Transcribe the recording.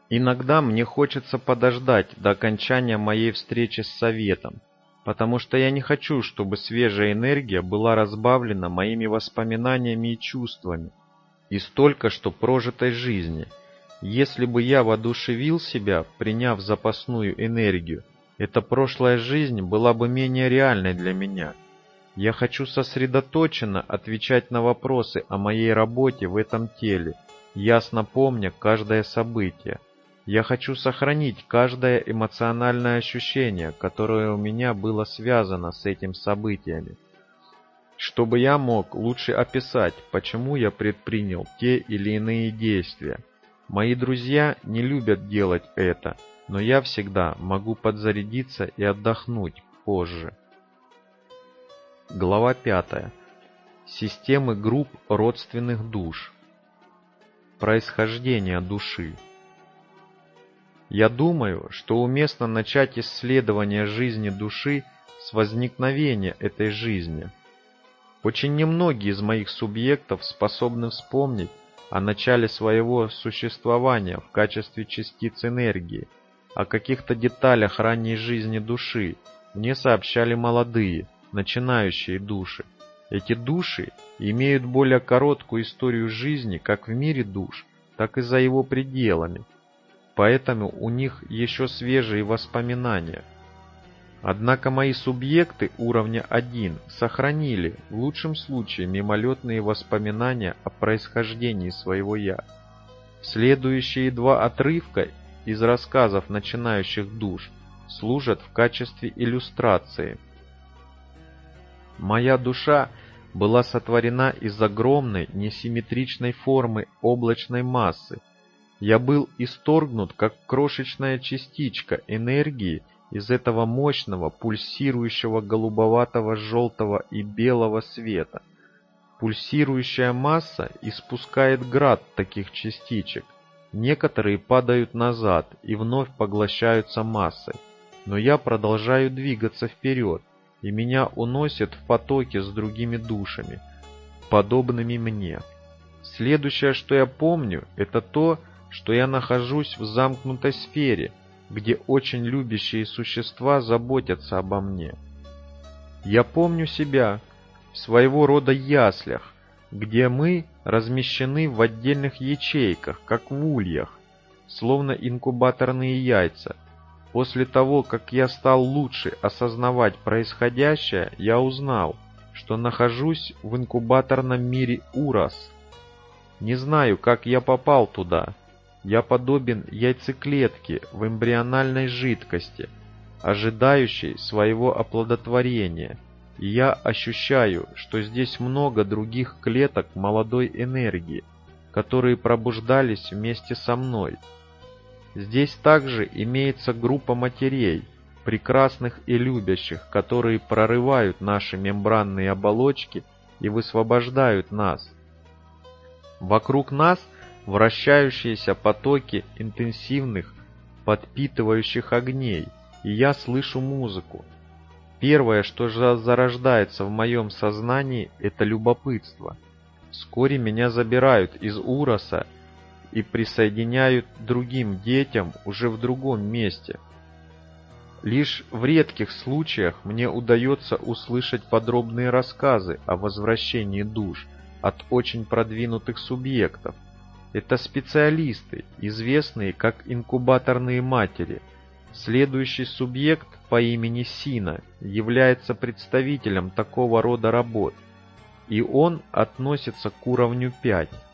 Иногда мне хочется подождать до окончания моей встречи с Советом, потому что я не хочу, чтобы свежая энергия была разбавлена моими воспоминаниями и чувствами из только что прожитой жизни. Если бы я воодушевил себя, приняв запасную энергию, эта прошлая жизнь была бы менее реальной для меня. Я хочу сосредоточенно отвечать на вопросы о моей работе в этом теле, ясно помня каждое событие. Я хочу сохранить каждое эмоциональное ощущение, которое у меня было связано с этим событиями, чтобы я мог лучше описать, почему я предпринял те или иные действия. Мои друзья не любят делать это, но я всегда могу подзарядиться и отдохнуть позже. Глава 5. Системы групп родственных душ. Происхождение души. Я думаю, что уместно начать исследование жизни души с возникновения этой жизни. Очень немногие из моих субъектов способны вспомнить о начале своего существования в качестве частиц энергии. О каких-то деталях ранней жизни души мне сообщали молодые, начинающие души. Эти души имеют более короткую историю жизни как в мире душ, так и за его пределами. Поэтому у них еще свежие воспоминания. Однако мои субъекты уровня 1 сохранили, в лучшем случае, мимолетные воспоминания о происхождении своего «я». Следующие два отрывка из рассказов начинающих душ служат в качестве иллюстрации. Моя душа была сотворена из огромной несимметричной формы облачной массы. Я был исторгнут как крошечная частичка энергии из этого мощного, пульсирующего голубоватого, желтого и белого света. Пульсирующая масса испускает град таких частичек. Некоторые падают назад и вновь поглощаются массой. Но я продолжаю двигаться вперед, и меня уносят в потоке с другими душами, подобными мне. Следующее, что я помню, это то, что я нахожусь в замкнутой сфере, где очень любящие существа заботятся обо мне. Я помню себя в своего рода яслях, где мы размещены в отдельных ячейках, как в ульях, словно инкубаторные яйца. После того, как я стал лучше осознавать происходящее, я узнал, что нахожусь в инкубаторном мире Урас. Не знаю, как я попал туда. Я подобен яйцеклетке в эмбриональной жидкости, ожидающей своего оплодотворения, и я ощущаю, что здесь много других клеток молодой энергии, которые пробуждались вместе со мной. Здесь также имеется группа матерей, прекрасных и любящих, которые прорывают наши мембранные оболочки и высвобождают нас. Вокруг нас вращающиеся потоки интенсивных, подпитывающих огней, и я слышу музыку. Первое, что зарождается в моем сознании, это любопытство. Вскоре меня забирают из Ураса и присоединяют к другим детям уже в другом месте. Лишь в редких случаях мне удается услышать подробные рассказы о возвращении душ от очень продвинутых субъектов. Это специалисты, известные как инкубаторные матери. Следующий субъект по имени Сина является представителем такого рода работ, и он относится к уровню 5.